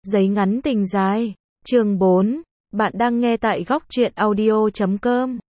Giấy ngắn tình dài. Chương 4. Bạn đang nghe tại góc truyện audio.com.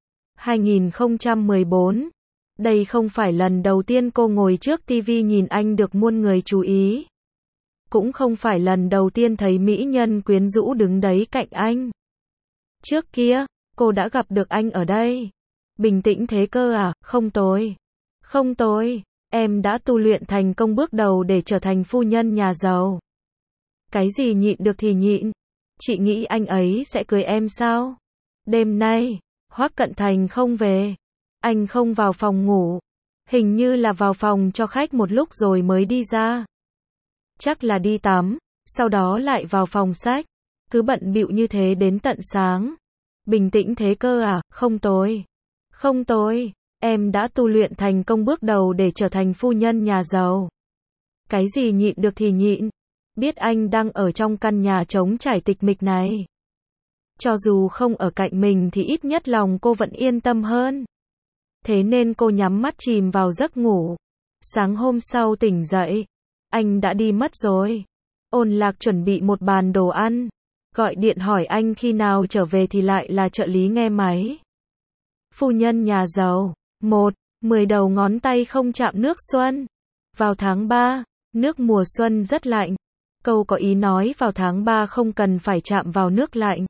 2014. Đây không phải lần đầu tiên cô ngồi trước TV nhìn anh được muôn người chú ý. Cũng không phải lần đầu tiên thấy mỹ nhân quyến rũ đứng đấy cạnh anh. Trước kia, cô đã gặp được anh ở đây. Bình tĩnh thế cơ à? Không tồi. Không tồi. Em đã tu luyện thành công bước đầu để trở thành phu nhân nhà giàu. Cái gì nhịn được thì nhịn. Chị nghĩ anh ấy sẽ cưới em sao? Đêm nay, Hoắc Cận Thành không về. Anh không vào phòng ngủ. Hình như là vào phòng cho khách một lúc rồi mới đi ra. Chắc là đi tắm, sau đó lại vào phòng sách. Cứ bận bịu như thế đến tận sáng. Bình tĩnh thế cơ à? Không tồi. Không tồi. Em đã tu luyện thành công bước đầu để trở thành phu nhân nhà giàu. Cái gì nhịn được thì nhịn. Biết anh đang ở trong căn nhà trống trải tịch mịch này. Cho dù không ở cạnh mình thì ít nhất lòng cô vẫn yên tâm hơn. Thế nên cô nhắm mắt chìm vào giấc ngủ. Sáng hôm sau tỉnh dậy, anh đã đi mất rồi. Ôn Lạc chuẩn bị một bàn đồ ăn. Gọi điện hỏi anh khi nào trở về thì lại là trợ lý nghe máy. Phu nhân nhà giàu. 10 đầu ngón tay không chạm nước xuân. Vào tháng 3, nước mùa xuân rất lạnh. Câu có ý nói vào tháng 3 không cần phải chạm vào nước lạnh.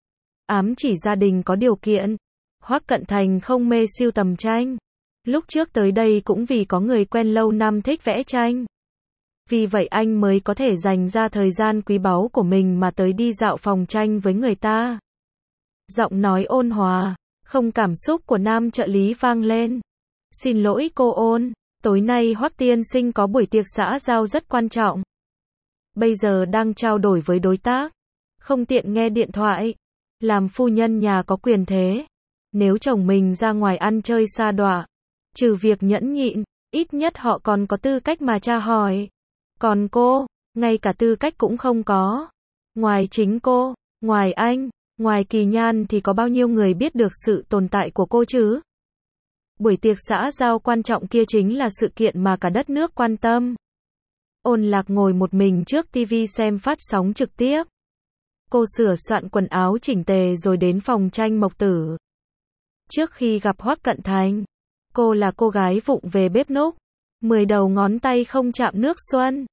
Ám chỉ gia đình có điều kiện. Hoắc Cận Thành không mê sưu tầm tranh. Lúc trước tới đây cũng vì có người quen lâu năm thích vẽ tranh. Vì vậy anh mới có thể dành ra thời gian quý báu của mình mà tới đi dạo phòng tranh với người ta. Giọng nói ôn hòa, không cảm xúc của nam trợ lý vang lên. Xin lỗi cô Ôn, tối nay Hoắc tiên sinh có buổi tiệc xã giao rất quan trọng. Bây giờ đang trao đổi với đối tác. Không tiện nghe điện thoại. Làm phu nhân nhà có quyền thế. Nếu chồng mình ra ngoài ăn chơi sa đọa, trừ việc nhẫn nhịn, ít nhất họ còn có tư cách mà tra hỏi. Còn cô, ngay cả tư cách cũng không có. Ngoài chính cô, ngoài anh, ngoài Kỳ Nhan thì có bao nhiêu người biết được sự tồn tại của cô chứ? Buổi tiệc xã giao quan trọng kia chính là sự kiện mà cả đất nước quan tâm. Ôn Lạc ngồi một mình trước TV xem phát sóng trực tiếp. Cô sửa soạn quần áo chỉnh tề rồi đến phòng tranh Mộc Tử. Trước khi gặp Hoắc Cận Thành, cô là cô gái vụng về bếp núc. 10 đầu ngón tay không chạm nước xuân.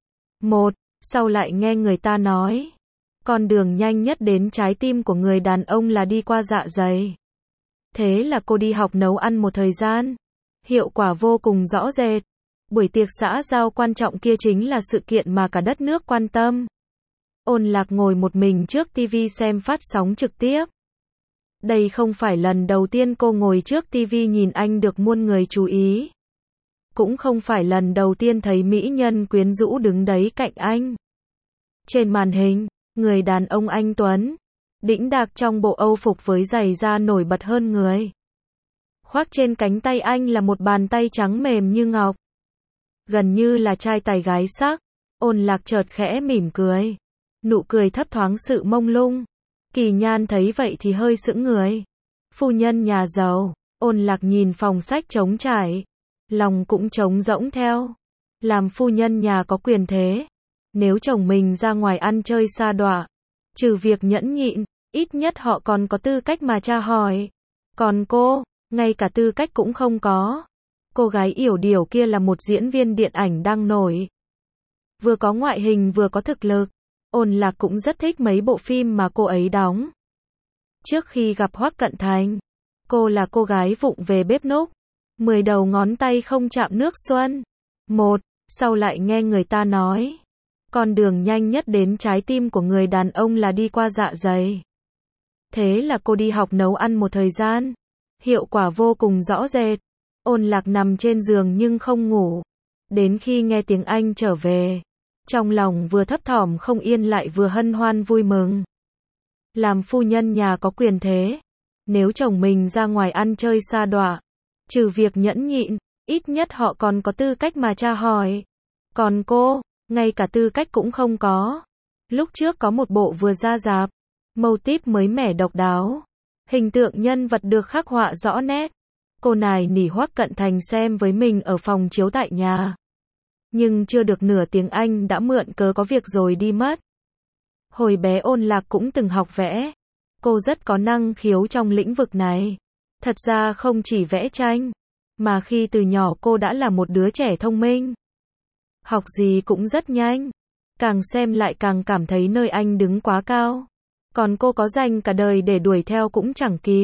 Sau lại nghe người ta nói, con đường nhanh nhất đến trái tim của người đàn ông là đi qua dạ dày. Thế là cô đi học nấu ăn một thời gian. Hiệu quả vô cùng rõ rệt. Buổi tiệc xã giao quan trọng kia chính là sự kiện mà cả đất nước quan tâm. Ôn Lạc ngồi một mình trước TV xem phát sóng trực tiếp. Đây không phải lần đầu tiên cô ngồi trước TV nhìn anh được muôn người chú ý. Cũng không phải lần đầu tiên thấy mỹ nhân quyến rũ đứng đấy cạnh anh. Trên màn hình, người đàn ông anh tuấn, đĩnh đạc trong bộ âu phục với giày da nổi bật hơn người. Khoác trên cánh tay anh là một bàn tay trắng mềm như ngọc. Gần như là trai tài gái sắc. Ôn Lạc chợt khẽ mỉm cười. Nụ cười thấp thoáng sự mông lung. Kỳ Nhan thấy vậy thì hơi sững người. Phu nhân nhà giàu. Ôn Lạc nhìn phòng sách trống trải. Lòng cũng trống rỗng theo. Làm phu nhân nhà có quyền thế. Nếu chồng mình ra ngoài ăn chơi sa đọa, trừ việc nhẫn nhịn, ít nhất họ còn có tư cách mà tra hỏi. Còn cô, ngay cả tư cách cũng không có. Cô gái yểu điệu kia là một diễn viên điện ảnh đang nổi. Vừa có ngoại hình vừa có thực lực. Ôn Lạc cũng rất thích mấy bộ phim mà cô ấy đóng. Trước khi gặp Hoắc Cận Thành, cô là cô gái vụng về bếp núc. 10 đầu ngón tay không chạm nước xuân. Sau lại nghe người ta nói, con đường nhanh nhất đến trái tim của người đàn ông là đi qua dạ dày. Thế là cô đi học nấu ăn một thời gian. Hiệu quả vô cùng rõ rệt. Ôn Lạc nằm trên giường nhưng không ngủ. Đến khi nghe tiếng anh trở về, trong lòng vừa thấp thỏm không yên lại vừa hân hoan vui mừng. Làm phu nhân nhà có quyền thế. Nếu chồng mình ra ngoài ăn chơi sa đọa, trừ việc nhẫn nhịn, ít nhất họ còn có tư cách mà tra hỏi. Còn cô, ngay cả tư cách cũng không có. Lúc trước có một bộ vừa ra rạp, mâu típ mới mẻ độc đáo. Hình tượng nhân vật được khắc họa rõ nét. Cô nài nỉ Hoắc Cận Thành xem với mình ở phòng chiếu tại nhà. Nhưng chưa được nửa tiếng Anh đã mượn cớ có việc rồi đi mất. Hồi bé Ôn Lạc cũng từng học vẽ. Cô rất có năng khiếu trong lĩnh vực này. Thật ra không chỉ vẽ tranh, mà khi từ nhỏ cô đã là một đứa trẻ thông minh. Học gì cũng rất nhanh. Càng xem lại càng cảm thấy nơi anh đứng quá cao. Còn cô có dành cả đời để đuổi theo cũng chẳng kịp.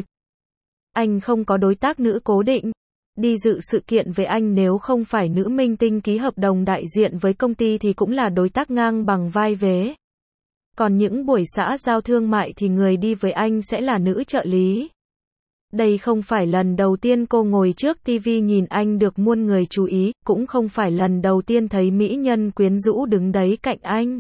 Anh không có đối tác nữ cố định. Đi dự sự kiện với anh nếu không phải nữ minh tinh ký hợp đồng đại diện với công ty thì cũng là đối tác ngang bằng vai vế. Còn những buổi xã giao thương mại thì người đi với anh sẽ là nữ trợ lý. Đây không phải lần đầu tiên cô ngồi trước TV nhìn anh được muôn người chú ý, cũng không phải lần đầu tiên thấy mỹ nhân quyến rũ đứng đấy cạnh anh.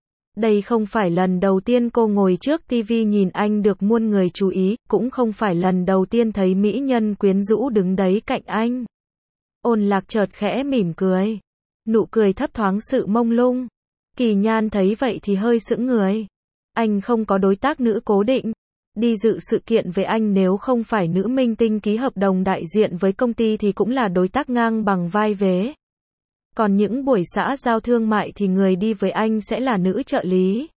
Đây không phải lần đầu tiên cô ngồi trước TV nhìn anh được muôn người chú ý, cũng không phải lần đầu tiên thấy mỹ nhân quyến rũ đứng đấy cạnh anh. Ôn Lạc chợt khẽ mỉm cười. Nụ cười thấp thoáng sự mông lung. Kỳ Nhan thấy vậy thì hơi sững người. Anh không có đối tác nữ cố định. Đi dự sự kiện với anh nếu không phải nữ minh tinh ký hợp đồng đại diện với công ty thì cũng là đối tác ngang bằng vai vế. Còn những buổi xã giao thương mại thì người đi với anh sẽ là nữ trợ lý.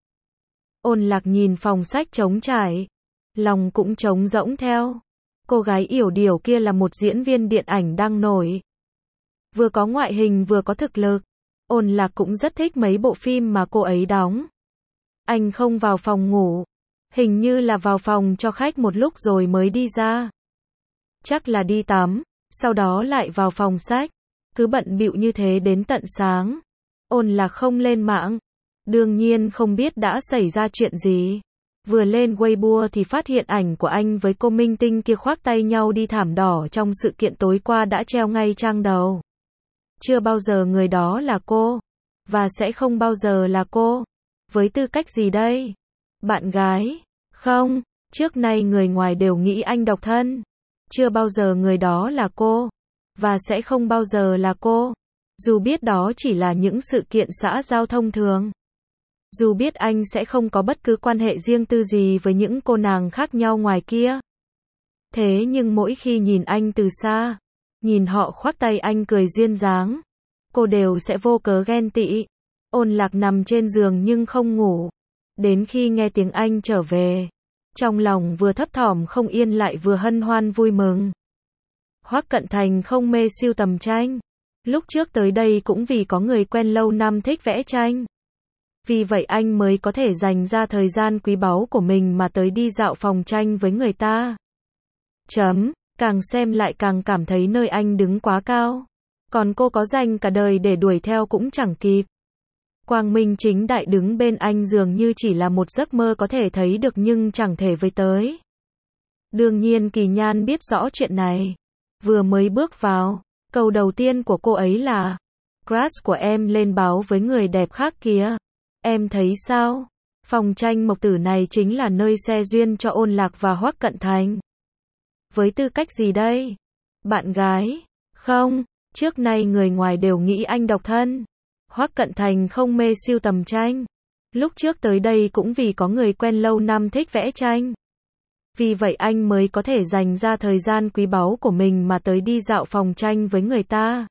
Ôn Lạc nhìn phòng sách trống trải. Lòng cũng trống rỗng theo. Cô gái yểu điệu kia là một diễn viên điện ảnh đang nổi. Vừa có ngoại hình vừa có thực lực. Ôn Lạc cũng rất thích mấy bộ phim mà cô ấy đóng. Anh không vào phòng ngủ. Hình như là vào phòng cho khách một lúc rồi mới đi ra. Chắc là đi tắm, sau đó lại vào phòng sách. Cứ bận bịu như thế đến tận sáng. Ôn Lạc không lên mạng. Đương nhiên không biết đã xảy ra chuyện gì. Vừa lên Weibo thì phát hiện ảnh của anh với cô minh tinh kia khoác tay nhau đi thảm đỏ trong sự kiện tối qua đã treo ngay trang đầu. Chưa bao giờ người đó là cô. Và sẽ không bao giờ là cô. Với tư cách gì đây? Bạn gái? Không, trước nay người ngoài đều nghĩ anh độc thân. Chưa bao giờ người đó là cô. Và sẽ không bao giờ là cô. Dù biết đó chỉ là những sự kiện xã giao thông thường. Dù biết anh sẽ không có bất cứ quan hệ riêng tư gì với những cô nàng khác nhau ngoài kia. Thế nhưng mỗi khi nhìn anh từ xa, nhìn họ khoác tay anh cười duyên dáng, cô đều sẽ vô cớ ghen tị. Ôn Lạc nằm trên giường nhưng không ngủ. Đến khi nghe tiếng anh trở về, trong lòng vừa thấp thỏm không yên lại vừa hân hoan vui mừng. Hoắc Cận Thành không mê sưu tầm tranh. Lúc trước tới đây cũng vì có người quen lâu năm thích vẽ tranh. Vì vậy anh mới có thể dành ra thời gian quý báu của mình mà tới đi dạo phòng tranh với người ta. Càng xem lại càng cảm thấy nơi anh đứng quá cao. Còn cô có dành cả đời để đuổi theo cũng chẳng kịp. Quang minh chính đại đứng bên anh dường như chỉ là một giấc mơ có thể thấy được nhưng chẳng thể với tới. Đương nhiên Kỳ Nhan biết rõ chuyện này. Vừa mới bước vào, câu đầu tiên của cô ấy là: crush của em lên báo với người đẹp khác kìa. Em thấy sao? Phòng tranh Mộc Tử này chính là nơi xe duyên cho Ôn Lạc và Hoắc Cận Thành. Với tư cách gì đây? Bạn gái? Không, trước nay người ngoài đều nghĩ anh độc thân. Hoắc Cận Thành không mê sưu tầm tranh. Lúc trước tới đây cũng vì có người quen lâu năm thích vẽ tranh. Vì vậy anh mới có thể dành ra thời gian quý báu của mình mà tới đi dạo phòng tranh với người ta.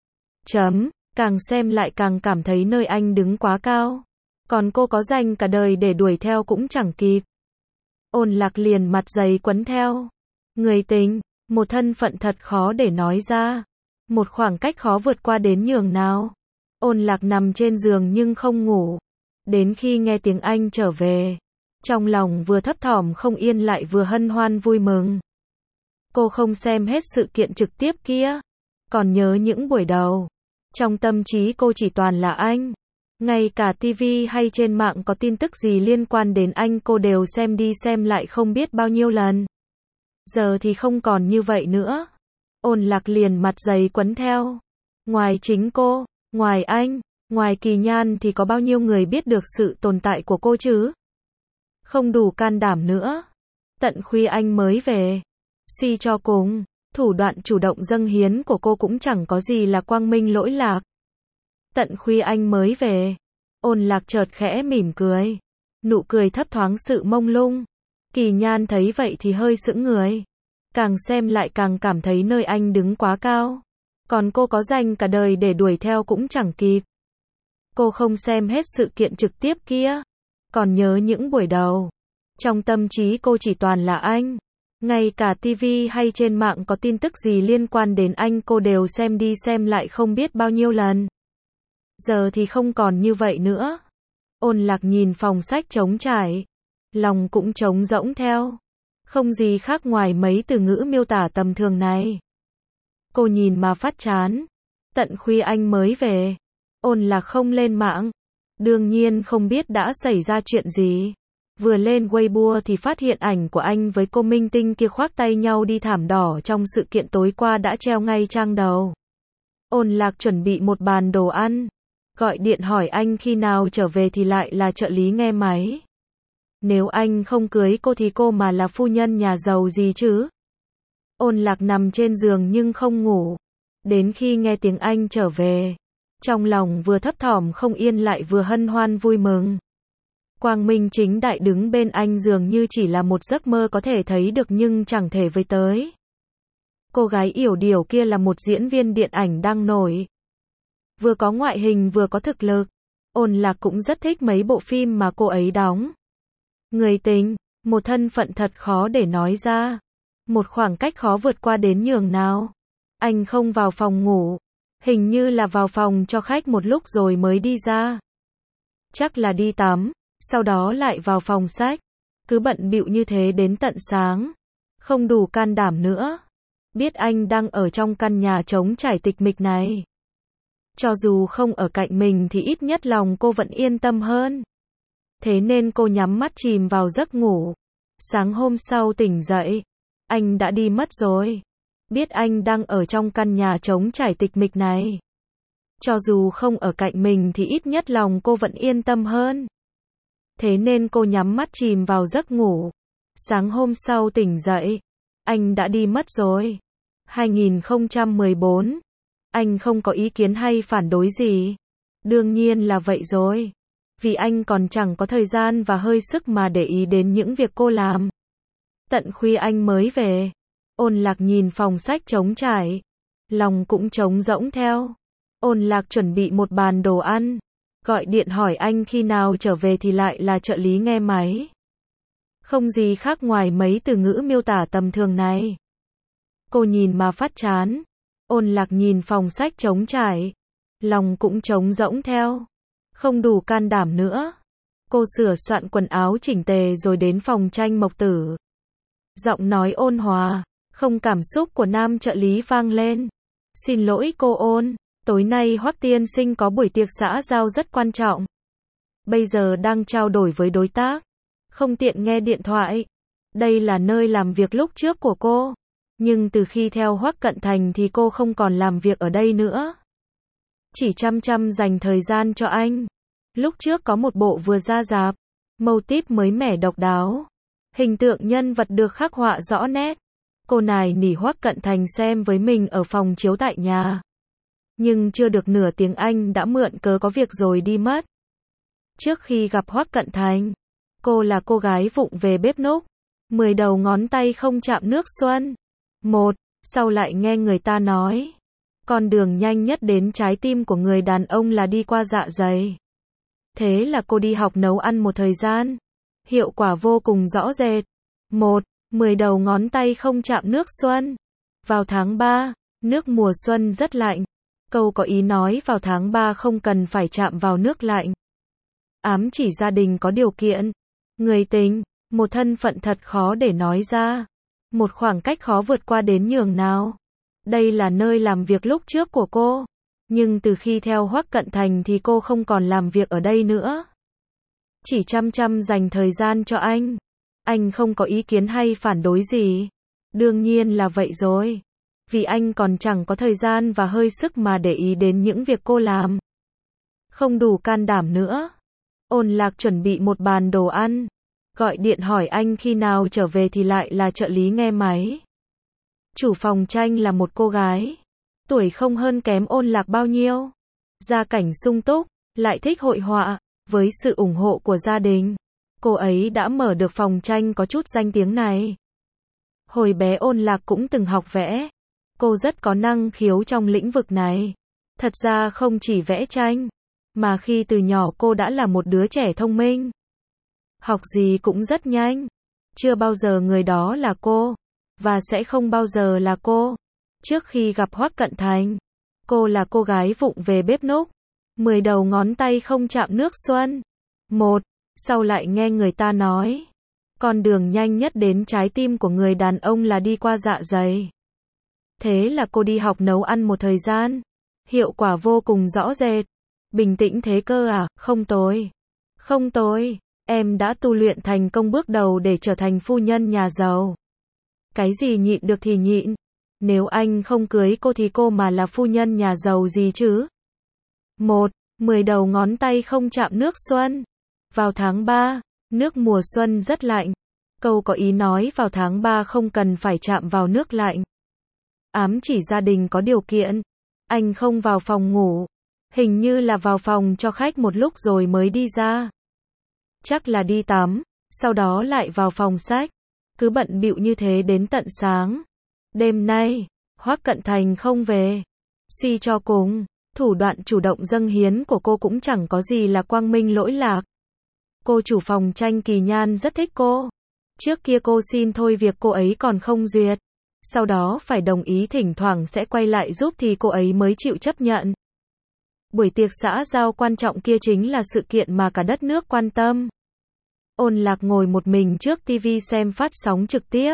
Càng xem lại càng cảm thấy nơi anh đứng quá cao. Còn cô có dành cả đời để đuổi theo cũng chẳng kịp. Ôn Lạc liền mặt dày quấn theo. Người tình, một thân phận thật khó để nói ra. Một khoảng cách khó vượt qua đến nhường nào. Ôn Lạc nằm trên giường nhưng không ngủ. Đến khi nghe tiếng anh trở về, trong lòng vừa thấp thỏm không yên lại vừa hân hoan vui mừng. Cô không xem hết sự kiện trực tiếp kia. Còn nhớ những buổi đầu. Trong tâm trí cô chỉ toàn là anh. Ngay cả TV hay trên mạng có tin tức gì liên quan đến anh cô đều xem đi xem lại không biết bao nhiêu lần. Giờ thì không còn như vậy nữa. Ôn Lạc liền mặt dày quấn theo. Ngoài chính cô, ngoài anh, ngoài Kỳ Nhan thì có bao nhiêu người biết được sự tồn tại của cô chứ? Không đủ can đảm nữa. Tận khuya anh mới về. Suy cho cùng, thủ đoạn chủ động dâng hiến của cô cũng chẳng có gì là quang minh lỗi lạc. Tận khuya anh mới về. Ôn Lạc chợt khẽ mỉm cười. Nụ cười thấp thoáng sự mông lung. Kỳ Nhan thấy vậy thì hơi sững người. Càng xem lại càng cảm thấy nơi anh đứng quá cao. Còn cô có dành cả đời để đuổi theo cũng chẳng kịp. Cô không xem hết sự kiện trực tiếp kia. Còn nhớ những buổi đầu, trong tâm trí cô chỉ toàn là anh. Ngay cả TV hay trên mạng có tin tức gì liên quan đến anh cô đều xem đi xem lại không biết bao nhiêu lần. Giờ thì không còn như vậy nữa. Ôn Lạc nhìn phòng sách trống trải, lòng cũng trống rỗng theo. Không gì khác ngoài mấy từ ngữ miêu tả tầm thường này. Cô nhìn mà phát chán. Tận khuya anh mới về. Ôn Lạc không lên mạng. Đương nhiên không biết đã xảy ra chuyện gì. Vừa lên Weibo thì phát hiện ảnh của anh với cô minh tinh kia khoác tay nhau đi thảm đỏ trong sự kiện tối qua đã treo ngay trang đầu. Ôn Lạc chuẩn bị một bàn đồ ăn. Gọi điện hỏi anh khi nào trở về thì lại là trợ lý nghe máy. Nếu anh không cưới cô thì cô mà là phu nhân nhà giàu gì chứ? Ôn Lạc nằm trên giường nhưng không ngủ. Đến khi nghe tiếng anh trở về, trong lòng vừa thấp thỏm không yên lại vừa hân hoan vui mừng. Quang minh chính đại đứng bên anh dường như chỉ là một giấc mơ có thể thấy được nhưng chẳng thể với tới. Cô gái yểu điệu kia là một diễn viên điện ảnh đang nổi. Vừa có ngoại hình vừa có thực lực. Ôn Lạc cũng rất thích mấy bộ phim mà cô ấy đóng. Người tình, một thân phận thật khó để nói ra. Một khoảng cách khó vượt qua đến nhường nào. Anh không vào phòng ngủ. Hình như là vào phòng cho khách một lúc rồi mới đi ra. Chắc là đi tắm, sau đó lại vào phòng sách. Cứ bận bịu như thế đến tận sáng. Không đủ can đảm nữa. Biết anh đang ở trong căn nhà trống trải tịch mịch này. Cho dù không ở cạnh mình thì ít nhất lòng cô vẫn yên tâm hơn. Thế nên cô nhắm mắt chìm vào giấc ngủ. Sáng hôm sau tỉnh dậy, anh đã đi mất rồi. Biết anh đang ở trong căn nhà trống trải tịch mịch này. Cho dù không ở cạnh mình thì ít nhất lòng cô vẫn yên tâm hơn. Thế nên cô nhắm mắt chìm vào giấc ngủ. Sáng hôm sau tỉnh dậy, anh đã đi mất rồi. 2014. Anh không có ý kiến hay phản đối gì. Đương nhiên là vậy rồi. Vì anh còn chẳng có thời gian và hơi sức mà để ý đến những việc cô làm. Tận khuya anh mới về. Ôn Lạc nhìn phòng sách trống trải. Lòng cũng trống rỗng theo. Ôn Lạc chuẩn bị một bàn đồ ăn. Gọi điện hỏi anh khi nào trở về thì lại là trợ lý nghe máy. Không gì khác ngoài mấy từ ngữ miêu tả tầm thường này. Cô nhìn mà phát chán. Ôn Lạc nhìn phòng sách trống trải. Lòng cũng trống rỗng theo. Không đủ can đảm nữa. Cô sửa soạn quần áo chỉnh tề rồi đến phòng tranh Mộc Tử. Giọng nói ôn hòa, không cảm xúc của nam trợ lý vang lên. Xin lỗi cô Ôn, tối nay Hoắc tiên sinh có buổi tiệc xã giao rất quan trọng. Bây giờ đang trao đổi với đối tác. Không tiện nghe điện thoại. Đây là nơi làm việc lúc trước của cô. Nhưng từ khi theo Hoắc Cận Thành thì cô không còn làm việc ở đây nữa. Chỉ chăm chăm dành thời gian cho anh. Lúc trước có một bộ vừa ra rạp. Mâu típ mới mẻ độc đáo. Hình tượng nhân vật được khắc họa rõ nét. Cô nài nỉ Hoắc Cận Thành xem với mình ở phòng chiếu tại nhà. Nhưng chưa được nửa tiếng anh đã mượn cớ có việc rồi đi mất. Trước khi gặp Hoắc Cận Thành, cô là cô gái vụng về bếp núc. 10 đầu ngón tay không chạm nước xuân. Sau lại nghe người ta nói. Con đường nhanh nhất đến trái tim của người đàn ông là đi qua dạ dày. Thế là cô đi học nấu ăn một thời gian. Hiệu quả vô cùng rõ rệt. 10 đầu ngón tay không chạm nước xuân. Vào tháng 3, nước mùa xuân rất lạnh. Câu có ý nói vào tháng 3 không cần phải chạm vào nước lạnh. Ám chỉ gia đình có điều kiện. Người tình, một thân phận thật khó để nói ra. Một khoảng cách khó vượt qua đến nhường nào. Đây là nơi làm việc lúc trước của cô. Nhưng từ khi theo Hoắc Cận Thành thì cô không còn làm việc ở đây nữa. Chỉ chăm chăm dành thời gian cho anh. Anh không có ý kiến hay phản đối gì. Đương nhiên là vậy rồi. Vì anh còn chẳng có thời gian và hơi sức mà để ý đến những việc cô làm. Không đủ can đảm nữa. Ôn Lạc chuẩn bị một bàn đồ ăn. Gọi điện hỏi anh khi nào trở về thì lại là trợ lý nghe máy. Chủ phòng tranh là một cô gái. Tuổi không hơn kém Ôn Lạc bao nhiêu. Gia cảnh sung túc, lại thích hội họa. Với sự ủng hộ của gia đình, cô ấy đã mở được phòng tranh có chút danh tiếng này. Hồi bé Ôn Lạc cũng từng học vẽ. Cô rất có năng khiếu trong lĩnh vực này. Thật ra không chỉ vẽ tranh, mà khi từ nhỏ cô đã là một đứa trẻ thông minh. Học gì cũng rất nhanh. Chưa bao giờ người đó là cô. Và sẽ không bao giờ là cô. Trước khi gặp Hoắc Cận Thành, cô là cô gái vụng về bếp núc. 10 đầu ngón tay không chạm nước xuân. 1. Sau lại nghe người ta nói, con đường nhanh nhất đến trái tim của người đàn ông là đi qua dạ dày. Thế là cô đi học nấu ăn một thời gian. Hiệu quả vô cùng rõ rệt. Bình tĩnh thế cơ à? Không tồi. Không tồi. Em đã tu luyện thành công bước đầu để trở thành phu nhân nhà giàu. Cái gì nhịn được thì nhịn. Nếu anh không cưới cô thì cô mà là phu nhân nhà giàu gì chứ? 1. 10 đầu ngón tay không chạm nước xuân. Vào tháng 3, nước mùa xuân rất lạnh. Câu có ý nói vào tháng 3 không cần phải chạm vào nước lạnh. Ám chỉ gia đình có điều kiện. Anh không vào phòng ngủ. Hình như là vào phòng cho khách một lúc rồi mới đi ra. Chắc là đi tắm, sau đó lại vào phòng sách. Cứ bận bịu như thế đến tận sáng. Đêm nay, Hoắc Cận Thành không về. Suy cho cùng, thủ đoạn chủ động dâng hiến của cô cũng chẳng có gì là quang minh lỗi lạc. Cô chủ phòng tranh Kỳ Nhan rất thích cô. Trước kia cô xin thôi việc cô ấy còn không duyệt. Sau đó phải đồng ý thỉnh thoảng sẽ quay lại giúp thì cô ấy mới chịu chấp nhận. Buổi tiệc xã giao quan trọng kia chính là sự kiện mà cả đất nước quan tâm. Ôn Lạc ngồi một mình trước TV xem phát sóng trực tiếp.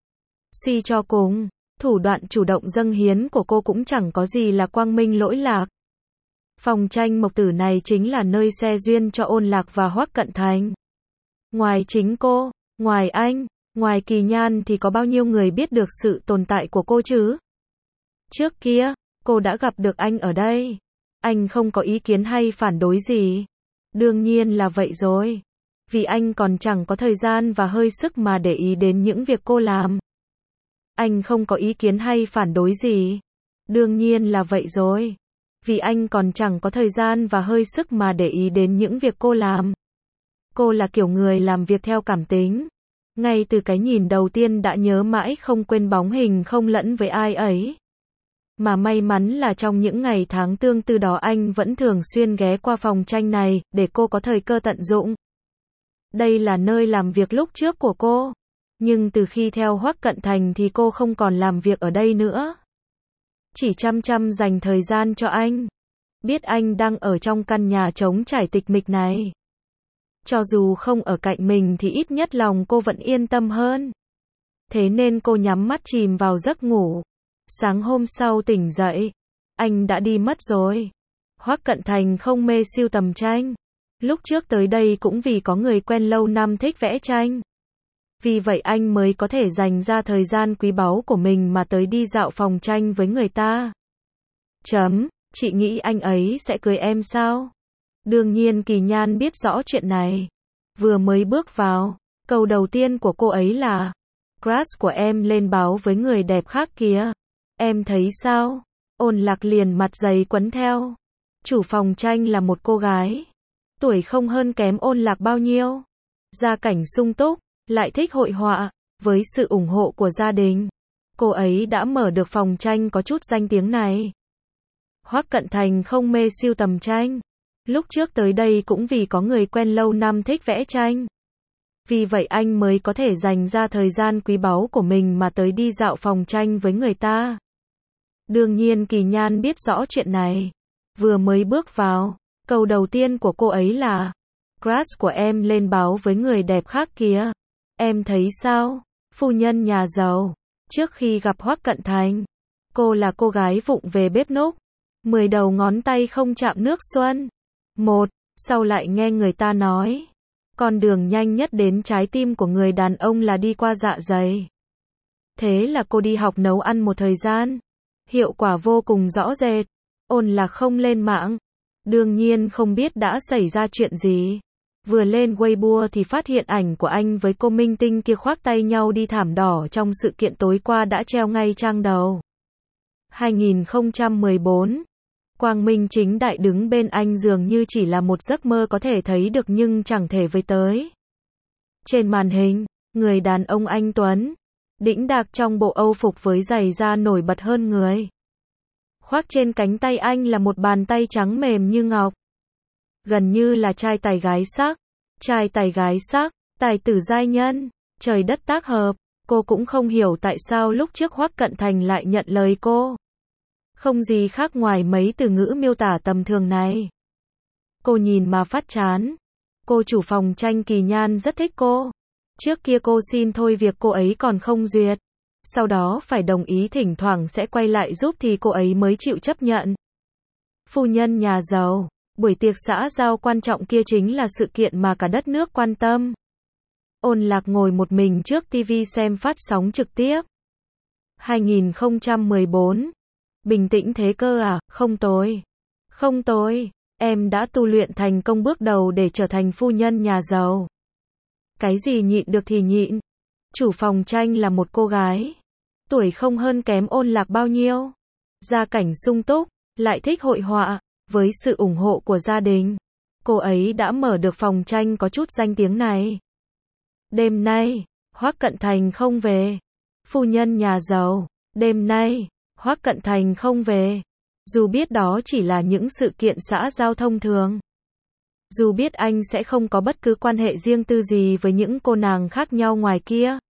Suy cho cùng, thủ đoạn chủ động dâng hiến của cô cũng chẳng có gì là quang minh lỗi lạc. Phòng tranh Mộc Tử này chính là nơi xe duyên cho Ôn Lạc và Hoắc Cận Thành. Ngoài chính cô, ngoài anh, ngoài Kỳ Nhan thì có bao nhiêu người biết được sự tồn tại của cô chứ? Trước kia, cô đã gặp được anh ở đây. Anh không có ý kiến hay phản đối gì. Đương nhiên là vậy rồi. Vì anh còn chẳng có thời gian và hơi sức mà để ý đến những việc cô làm. Anh không có ý kiến hay phản đối gì. Đương nhiên là vậy rồi. Vì anh còn chẳng có thời gian và hơi sức mà để ý đến những việc cô làm. Cô là kiểu người làm việc theo cảm tính. Ngay từ cái nhìn đầu tiên đã nhớ mãi không quên bóng hình không lẫn với ai ấy. Mà may mắn là trong những ngày tháng tương tư đó anh vẫn thường xuyên ghé qua phòng tranh này, để cô có thời cơ tận dụng. Đây là nơi làm việc lúc trước của cô. Nhưng từ khi theo Hoắc Cận Thành thì cô không còn làm việc ở đây nữa. Chỉ chăm chăm dành thời gian cho anh. Biết anh đang ở trong căn nhà trống trải tịch mịch này. Cho dù không ở cạnh mình thì ít nhất lòng cô vẫn yên tâm hơn. Thế nên cô nhắm mắt chìm vào giấc ngủ. Sáng hôm sau tỉnh dậy, anh đã đi mất rồi. Hoắc Cận Thành không mê sưu tầm tranh. Lúc trước tới đây cũng vì có người quen lâu năm thích vẽ tranh. Vì vậy anh mới có thể dành ra thời gian quý báu của mình mà tới đi dạo phòng tranh với người ta. Chị nghĩ anh ấy sẽ cưới em sao? Đương nhiên Kỳ Nhan biết rõ chuyện này. Vừa mới bước vào, câu đầu tiên của cô ấy là crush của em lên báo với người đẹp khác kìa. Em thấy sao? Ôn Lạc liền mặt dày quấn theo. Chủ phòng tranh là một cô gái. Tuổi không hơn kém Ôn Lạc bao nhiêu. Gia cảnh sung túc, lại thích hội họa. Với sự ủng hộ của gia đình, cô ấy đã mở được phòng tranh có chút danh tiếng này. Hoắc Cận Thành không mê sưu tầm tranh. Lúc trước tới đây cũng vì có người quen lâu năm thích vẽ tranh. Vì vậy anh mới có thể dành ra thời gian quý báu của mình mà tới đi dạo phòng tranh với người ta. Đương nhiên Kỳ Nhan biết rõ chuyện này. Vừa mới bước vào, câu đầu tiên của cô ấy là crush của em lên báo với người đẹp khác kìa. Em thấy sao? Phu nhân nhà giàu. Trước khi gặp Hoắc Cận Thành, cô là cô gái vụng về bếp núc. 10 đầu ngón tay không chạm nước xuân. 1. Sau lại nghe người ta nói, con đường nhanh nhất đến trái tim của người đàn ông là đi qua dạ dày. Thế là cô đi học nấu ăn một thời gian. Hiệu quả vô cùng rõ rệt. Ôn Lạc không lên mạng. Đương nhiên không biết đã xảy ra chuyện gì. Vừa lên Weibo thì phát hiện ảnh của anh với cô minh tinh kia khoác tay nhau đi thảm đỏ trong sự kiện tối qua đã treo ngay trang đầu. 2014. Quang minh chính đại đứng bên anh dường như chỉ là một giấc mơ có thể thấy được nhưng chẳng thể với tới. Trên màn hình, người đàn ông anh tuấn, đĩnh đạc trong bộ Âu phục với giày da nổi bật hơn người. Khoác trên cánh tay anh là một bàn tay trắng mềm như ngọc. Gần như là trai tài gái sắc. Trai tài gái sắc, tài tử giai nhân, trời đất tác hợp. Cô cũng không hiểu tại sao lúc trước Hoắc Cận Thành lại nhận lời cô. Không gì khác ngoài mấy từ ngữ miêu tả tầm thường này. Cô nhìn mà phát chán. Cô chủ phòng tranh Kỳ Nhan rất thích cô. Trước kia cô xin thôi việc cô ấy còn không duyệt. Sau đó phải đồng ý thỉnh thoảng sẽ quay lại giúp thì cô ấy mới chịu chấp nhận. Phu nhân nhà giàu, buổi tiệc xã giao quan trọng kia chính là sự kiện mà cả đất nước quan tâm. Ôn Lạc ngồi một mình trước TV xem phát sóng trực tiếp. 2014. Bình tĩnh thế cơ à, không tồi. Không tồi, em đã tu luyện thành công bước đầu để trở thành phu nhân nhà giàu. Cái gì nhịn được thì nhịn. Chủ phòng tranh là một cô gái. Tuổi không hơn kém Ôn Lạc bao nhiêu. Gia cảnh sung túc, lại thích hội họa. Với sự ủng hộ của gia đình, cô ấy đã mở được phòng tranh có chút danh tiếng này. Đêm nay, Hoắc Cận Thành không về. Phu nhân nhà giàu, đêm nay, Hoắc Cận Thành không về. Dù biết đó chỉ là những sự kiện xã giao thông thường. Dù biết anh sẽ không có bất cứ quan hệ riêng tư gì với những cô nàng khác nhau ngoài kia.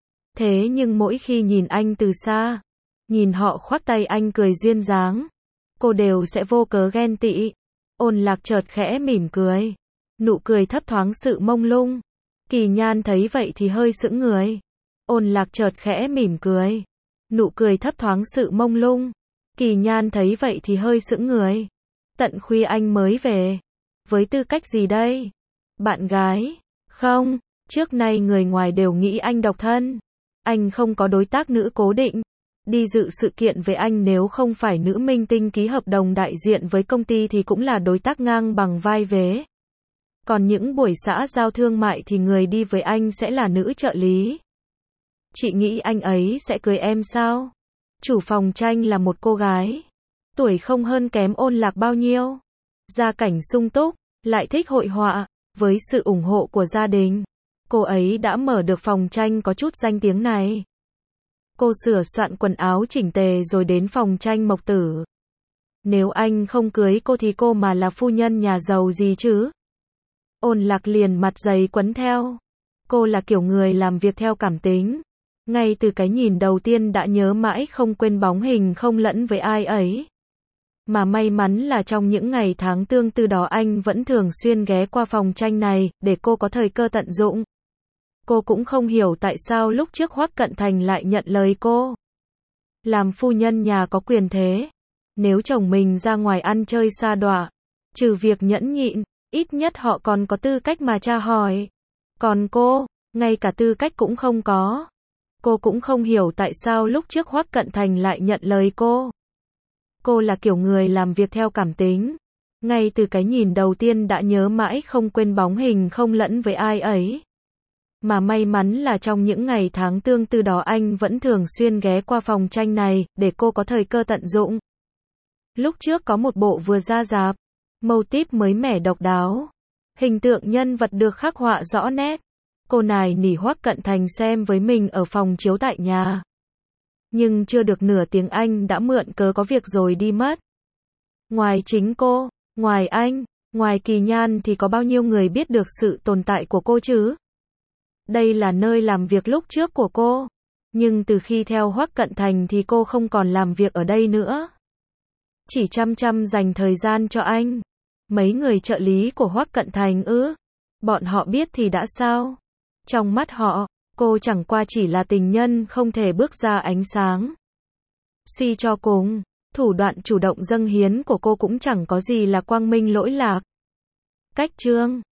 Thế nhưng mỗi khi nhìn anh từ xa, nhìn họ khoác tay anh cười duyên dáng, cô đều sẽ vô cớ ghen tị. Ôn Lạc chợt khẽ mỉm cười. Nụ cười thấp thoáng sự mông lung. Kỳ Nhan thấy vậy thì hơi sững người. Ôn Lạc chợt khẽ mỉm cười. Nụ cười thấp thoáng sự mông lung. Kỳ Nhan thấy vậy thì hơi sững người. Tận khuya anh mới về. Với tư cách gì đây? Bạn gái? Không, trước nay người ngoài đều nghĩ anh độc thân. Anh không có đối tác nữ cố định. Đi dự sự kiện với anh nếu không phải nữ minh tinh ký hợp đồng đại diện với công ty thì cũng là đối tác ngang bằng vai vế. Còn những buổi xã giao thương mại thì người đi với anh sẽ là nữ trợ lý. Chị nghĩ anh ấy sẽ cưới em sao? Chủ phòng tranh là một cô gái. Tuổi không hơn kém Ôn Lạc bao nhiêu. Gia cảnh sung túc, lại thích hội họa. Với sự ủng hộ của gia đình, cô ấy đã mở được phòng tranh có chút danh tiếng này. Cô sửa soạn quần áo chỉnh tề rồi đến phòng tranh Mộc Tử. Nếu anh không cưới cô thì cô mà là phu nhân nhà giàu gì chứ? Ôn Lạc liền mặt dày quấn theo. Cô là kiểu người làm việc theo cảm tính. Ngay từ cái nhìn đầu tiên đã nhớ mãi không quên bóng hình không lẫn với ai ấy. Mà may mắn là trong những ngày tháng tương tư đó anh vẫn thường xuyên ghé qua phòng tranh này, để cô có thời cơ tận dụng. Cô cũng không hiểu tại sao lúc trước Hoắc Cận Thành lại nhận lời cô. Làm phu nhân nhà có quyền thế. Nếu chồng mình ra ngoài ăn chơi sa đọa, trừ việc nhẫn nhịn, ít nhất họ còn có tư cách mà tra hỏi. Còn cô, ngay cả tư cách cũng không có. Cô cũng không hiểu tại sao lúc trước Hoắc Cận Thành lại nhận lời cô. Cô là kiểu người làm việc theo cảm tính. Ngay từ cái nhìn đầu tiên đã nhớ mãi không quên bóng hình không lẫn với ai ấy. Mà may mắn là trong những ngày tháng tương tư đó anh vẫn thường xuyên ghé qua phòng tranh này, để cô có thời cơ tận dụng. Lúc trước có một bộ vừa ra rạp, mâu típ mới mẻ độc đáo. Hình tượng nhân vật được khắc họa rõ nét. Cô nài nỉ Hoắc Cận Thành xem với mình ở phòng chiếu tại nhà. Nhưng chưa được nửa tiếng anh đã mượn cớ có việc rồi đi mất. Ngoài chính cô, ngoài anh, ngoài Kỳ Nhan thì có bao nhiêu người biết được sự tồn tại của cô chứ? Đây là nơi làm việc lúc trước của cô. Nhưng từ khi theo Hoắc Cận Thành thì cô không còn làm việc ở đây nữa. Chỉ chăm chăm dành thời gian cho anh. Mấy người trợ lý của Hoắc Cận Thành ư? Bọn họ biết thì đã sao? Trong mắt họ, cô chẳng qua chỉ là tình nhân không thể bước ra ánh sáng. Suy cho cùng, thủ đoạn chủ động dâng hiến của cô cũng chẳng có gì là quang minh lỗi lạc. Cách chương